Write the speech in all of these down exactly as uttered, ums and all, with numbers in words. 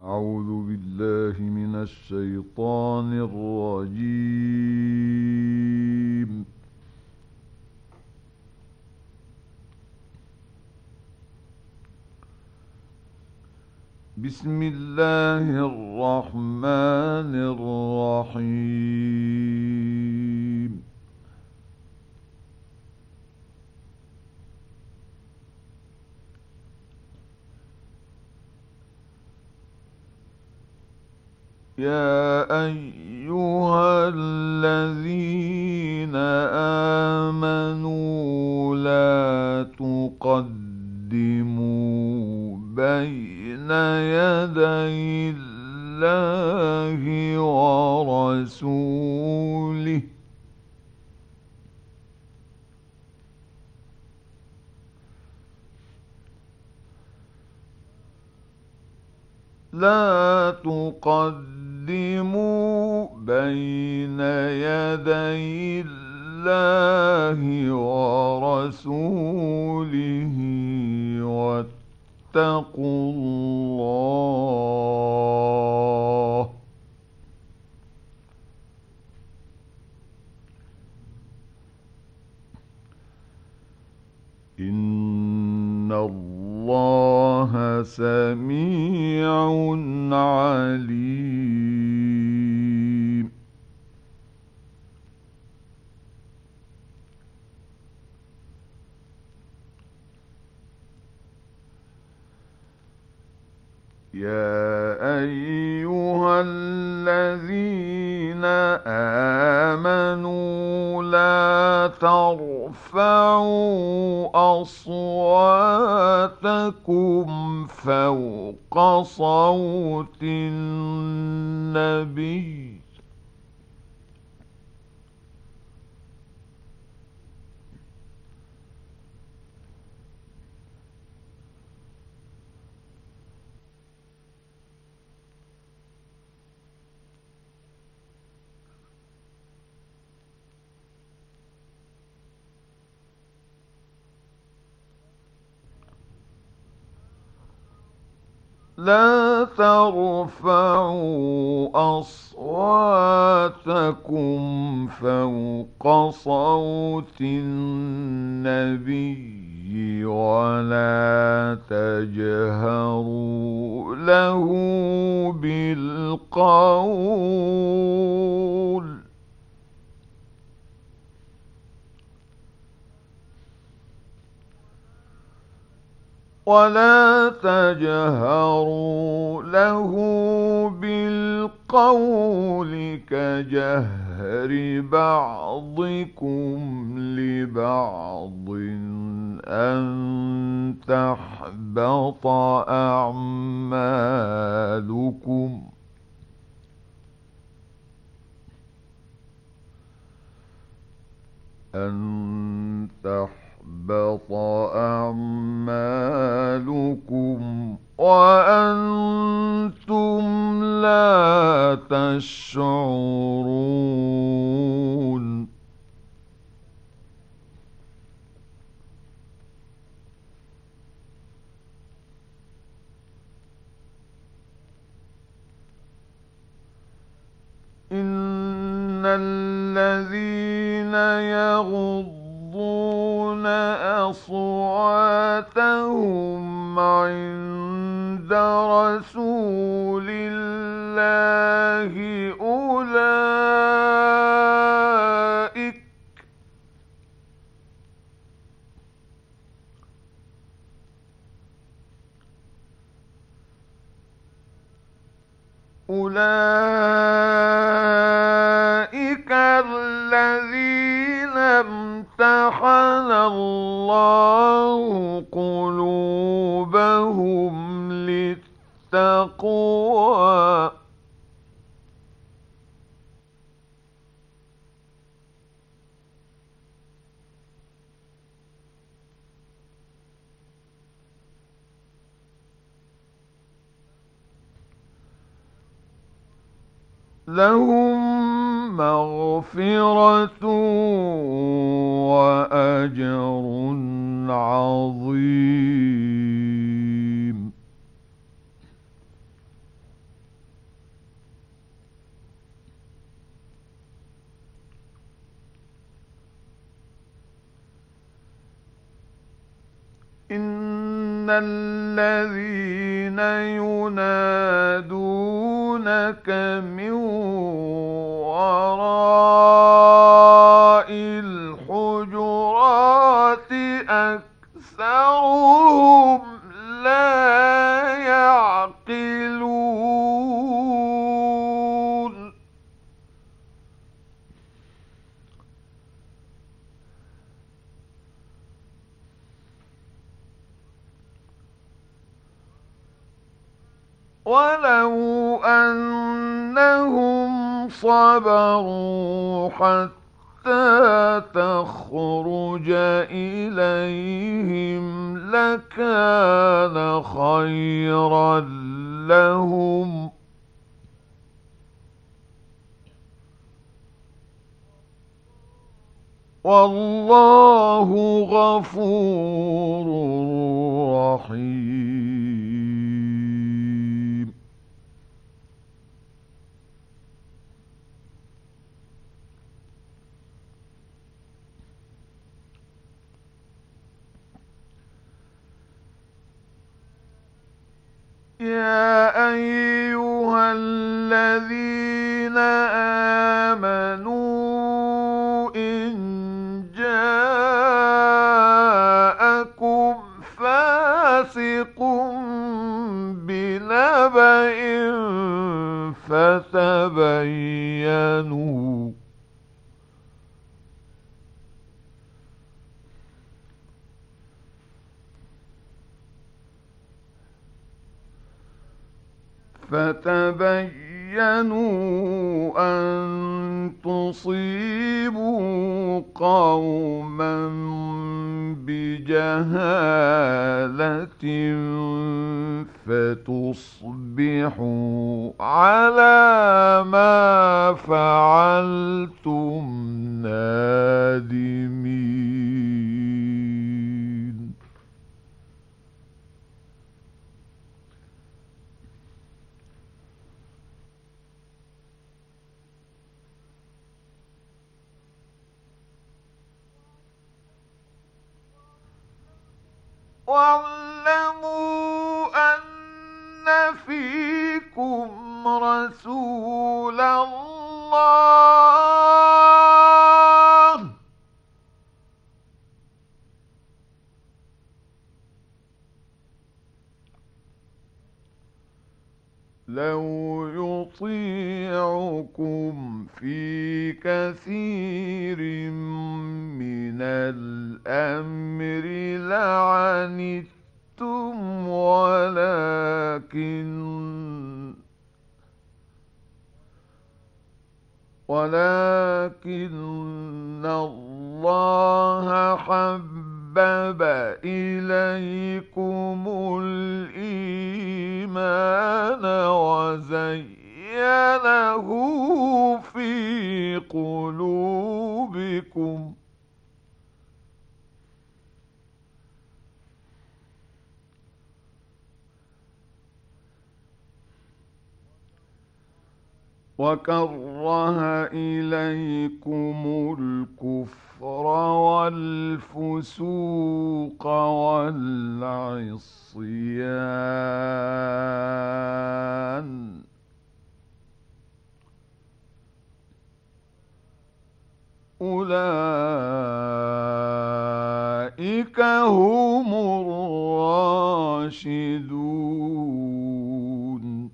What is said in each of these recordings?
أعوذ بالله من الشيطان الرجيم. بسم الله الرحمن الرحيم. يا أيها الذين آمنوا لا تقدموا بين يدي الله ورسوله لا تقدموا بين يدي الله ورسوله واتقوا الله. إن الله سميع عليم. يا أيها الذين آمنوا لا ترفعوا أصواتكم فوق صوت النبي لا ترفعوا أصواتكم فوق صوت النبي ولا تجهروا له بالقول ولا تجهروا له بالقول كجهر بعضكم لبعض أن تحبط أعمالكم أن تحبط أعمالكم وأنتم لا تشعرون. إن الذين يغضون أصواتهم عند رسول الله أولئك أولئك الذين امتحن الله قلوبهم للتقوى لهم مغفرة وأجر عظيم. إن الذين ينادونك من وراء الحجرات أكثرهم لا يعقلون ولو أنهم صبروا حتى تخرج إليهم لكان خيرا لهم والله غفور رحيم. يا أيها الذين آمنوا إن جاءكم فاسق بنبأ فتبينوا فتبينوا أن تصيبوا قوما بجهالة فتصبحوا على ما فعلتم نادمين. واعلموا أن فيكم رسول الله لو يطيعكم في كثير من الأمر لعنتم ولكن ولكن الله حبب إليكم الإيمان وزينه في قلوبكم وكره إليكم الكفر والفسوق والعصيان أولئك هم الراشدون.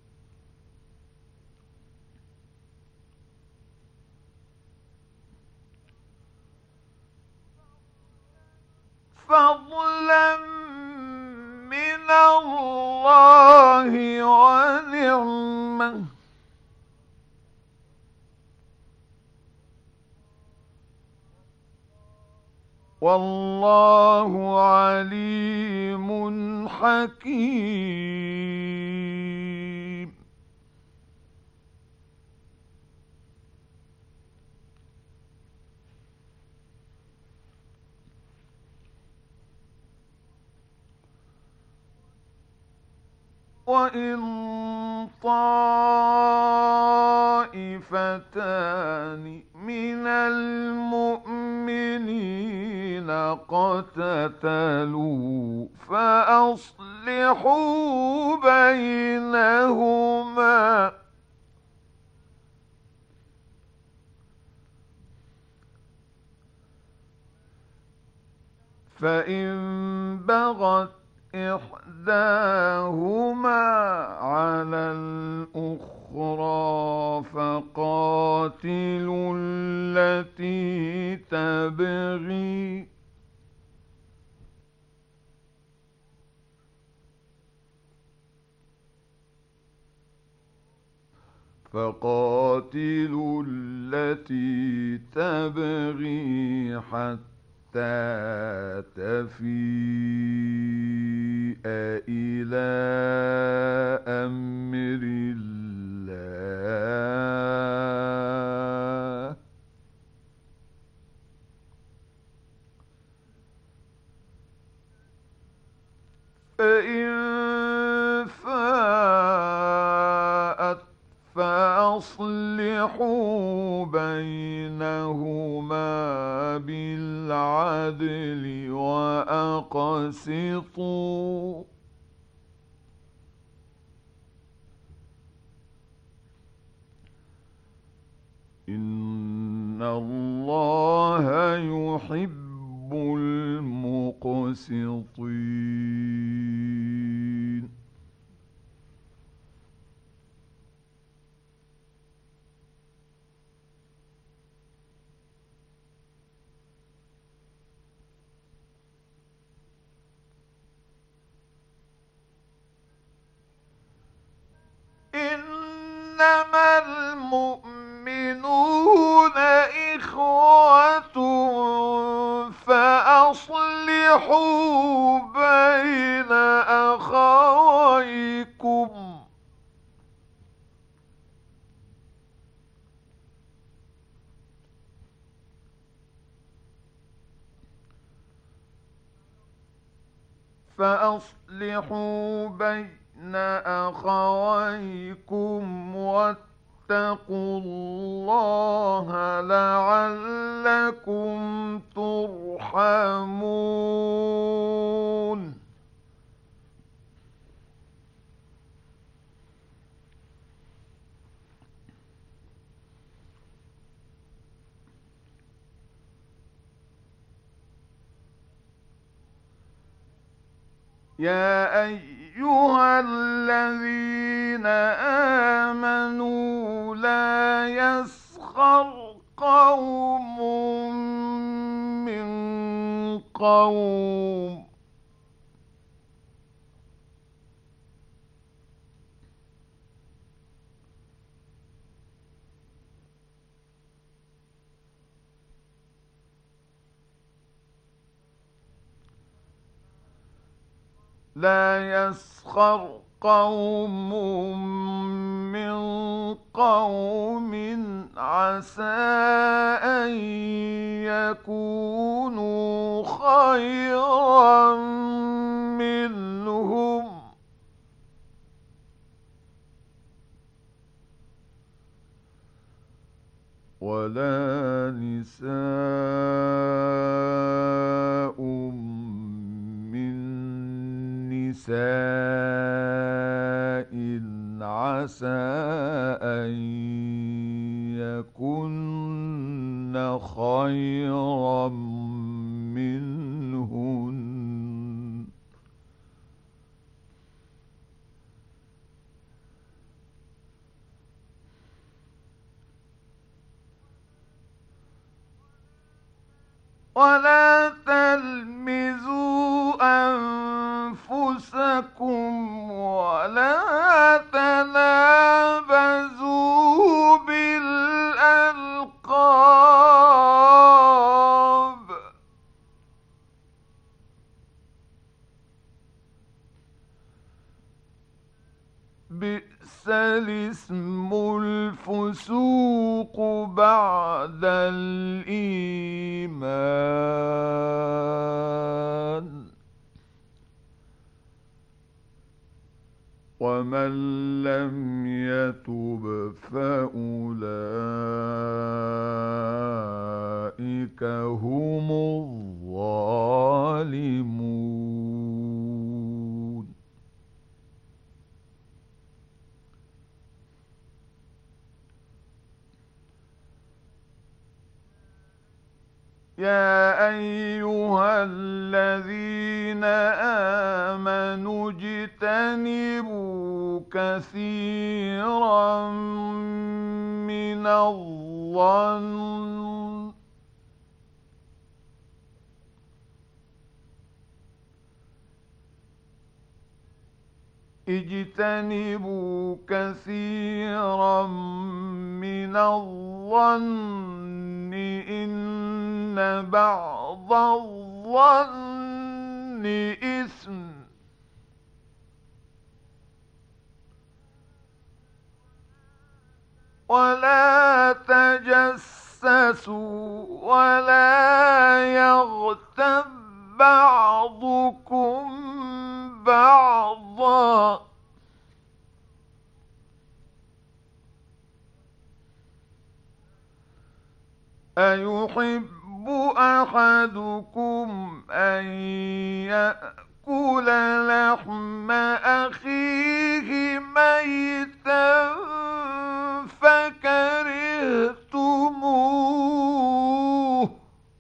فضلا من الله ونعمة والله عليم حكيم. وإن طائفتان من المؤمنين فاقتتلوا فأصلحوا بينهما. فإن بغت إحداهما على الأخرى فقاتلوا التي تبغي فقاتلوا التي تبغي حتى تفيء إلى أمر الله. فإن فاءت فأصلحوا بينهما بالعدل وأقسطوا إن الله يحب المقسطين. إنما المؤمنون إخوة فأصلحوا بين أخويكم. فأصلحوا بين أخويكم واتقوا الله لعلكم ترحمون. يا أيها الذين آمنوا لا يسخر قوم من قوم لا يسخر قوم من قوم عسى أن يكونوا خيرا منهم ولا نساء من نساء عسى أن يكن خيرا منهن ولا تلمزوا أنفسكم ولا تنابزوا بالألقاب بئس الاسم الفسوق بعد الإيمان ومن لم يتب فأولئك هم الظالمون. يا أيها الذين آمنوا اجتنبوا كثيرا من الظن اجتنبوا كثيرا من الظن إن بعض الظن إثم ولا تجسسوا ولا يغتب بعضكم بعضا أيحب أحدكم أن يأكل لحم أخيه ميتا فكرهتموه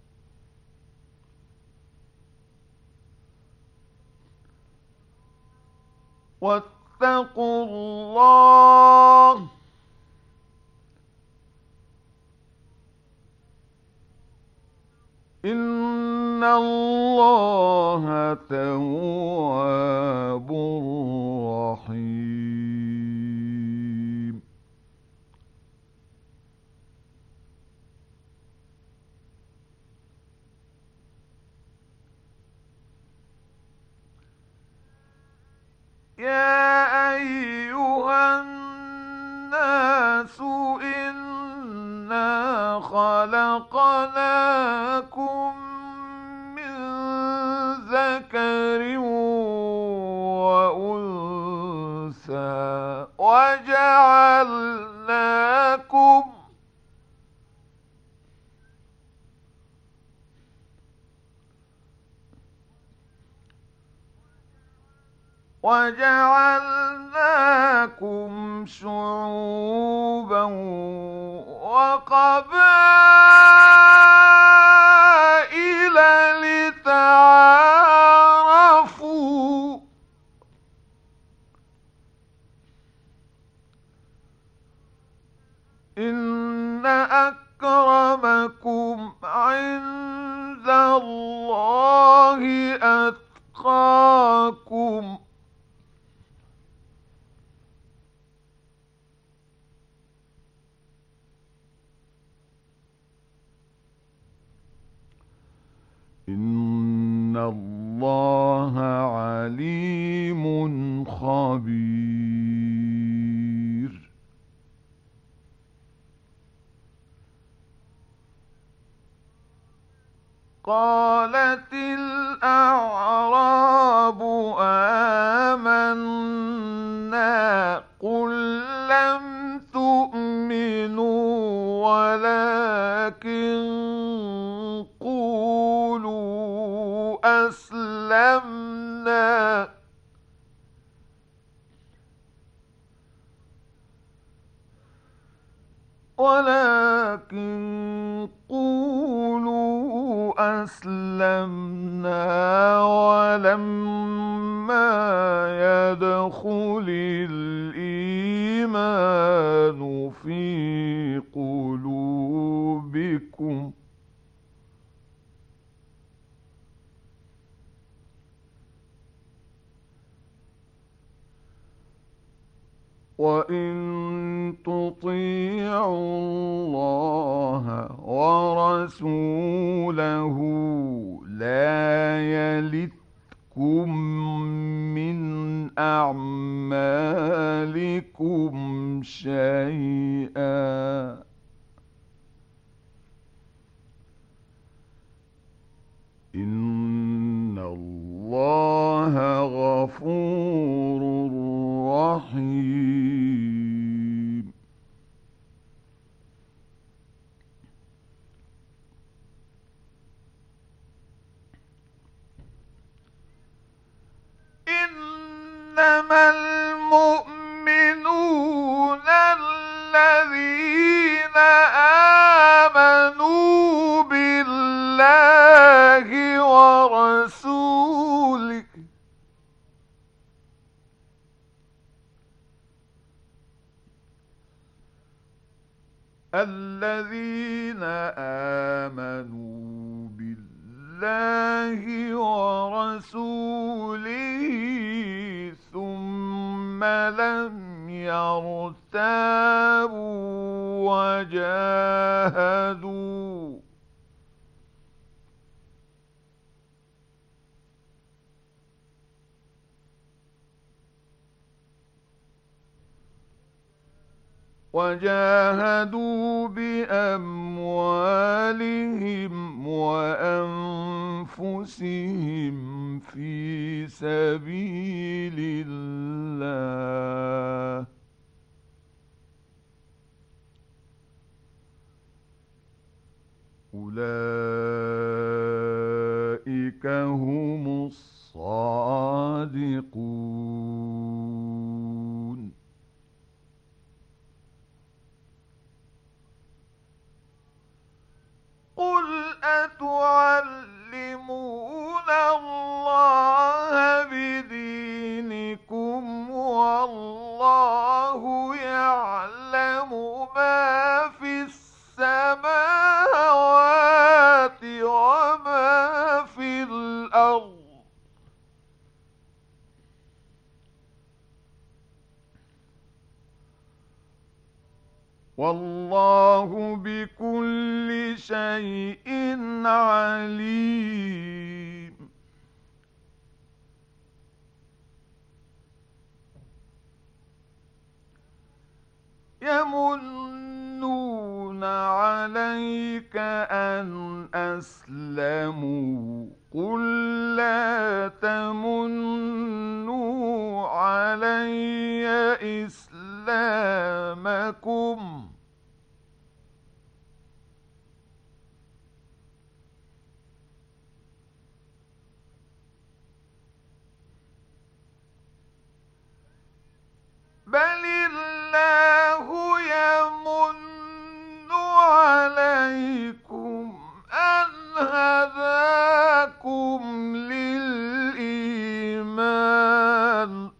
واتقوا الله إن الله تواب رحيم. يا أيها الناس إنا خلقناكم من ذكر وأنثى وجعلناكم وجعلناكم شعوبا وقبائل لتعارفوا إن أكرمكم عند الله أتقاكم إن الله عليم خبير. قالت الأعراب آمنا قل لم تؤمنوا ولكن قولوا أسلمنا ولكن قولوا أسلمنا ولما يدخل الإيمان في قلوبكم وإن تطيعوا الله ورسوله لا يلتكم من أعمالكم شيئا إن الله غفور الذين آمنوا بالله ورسوله الذين آمنوا بالله ورسوله ثم لم يرتابوا وجاهدوا وجاهدوا بأموالهم وأنفسهم في سبيل الله أولئك هم الصادقون. قل أتعلمون الله بدينكم والله يعلم ما في السماوات وما في الأرض والله بكل شيء عليم. يمنون عليك أن أسلموا قل لا تمنوا علي إسلامكم بل الله يمن عليكم أن هداكم للإيمان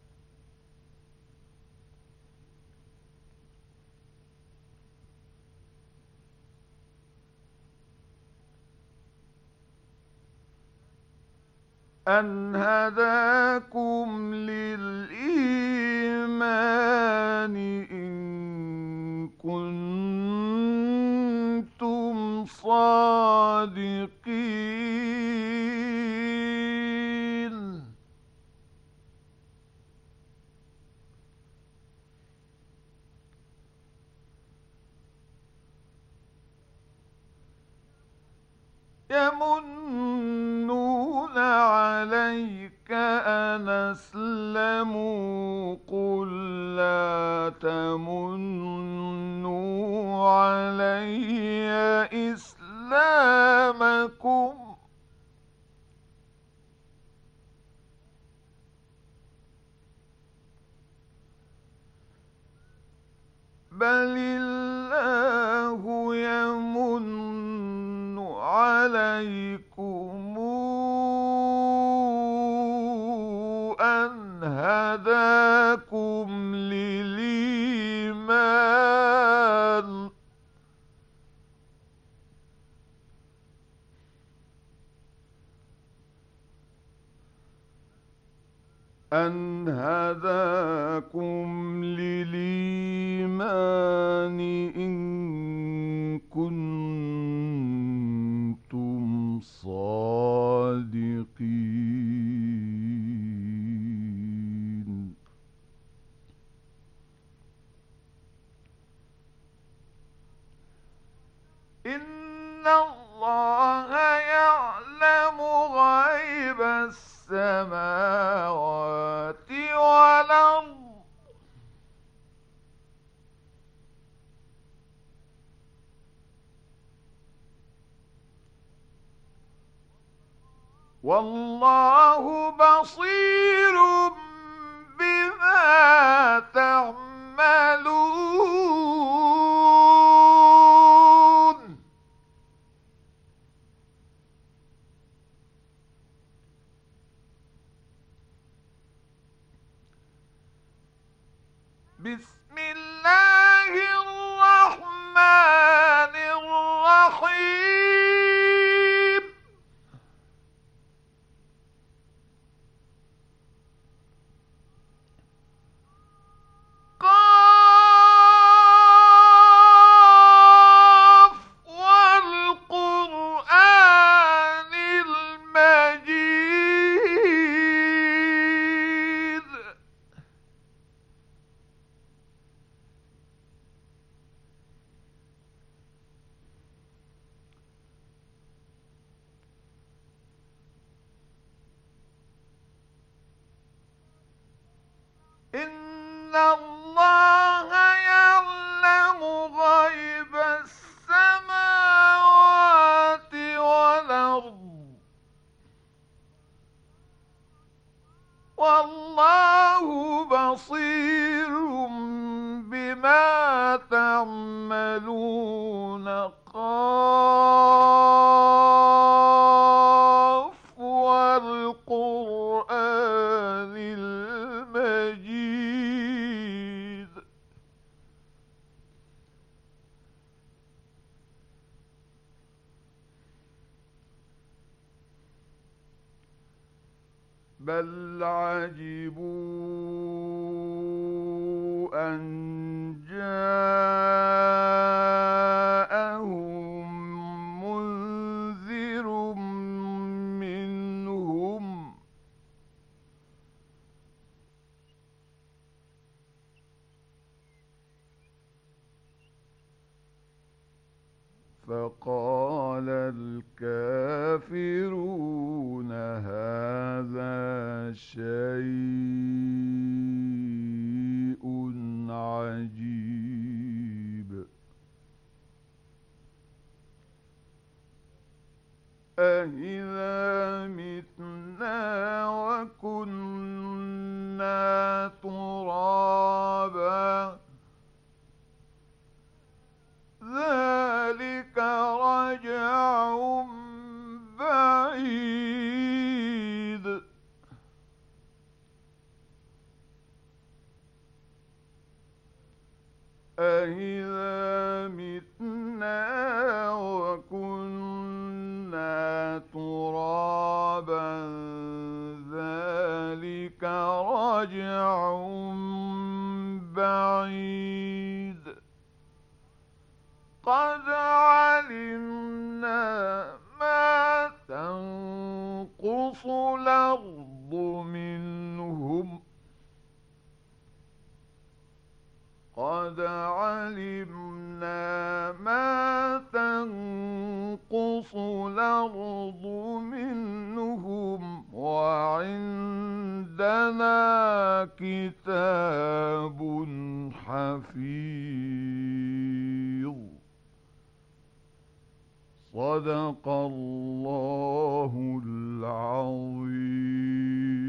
أن هداكم للإيمان إن كنتم صادقين. يمنون عليك أن أسلموا قل لا تمنوا علي إسلامكم بل الله يمن عليكم أن هداكم للإيمان أن هداكم للإيمان إن كنتم صادقين. إن الله يعلم غيب السماوات والأرض والله بصير بما تعملون. بسم الله الرحمن الرحيم قاف والقرآن المجيد إن الله يعلم غيب السماوات والأرض والله بصير بما تعملون قاف والقرآن المجيد بل عجبوا أن جاءهم منذر منهم فقال الكافرون هذا شيء عجيب أإذا متنا وكنا ترابا ذلك رجع بعيد أإذا متنا وكنا ترابا ذلك رجع بعيد قد علمنا ما تنقص الأرض منهم قد علمنا ما تنقص الأرض منهم وعندنا كتاب حفيظ صدق الله العظيم.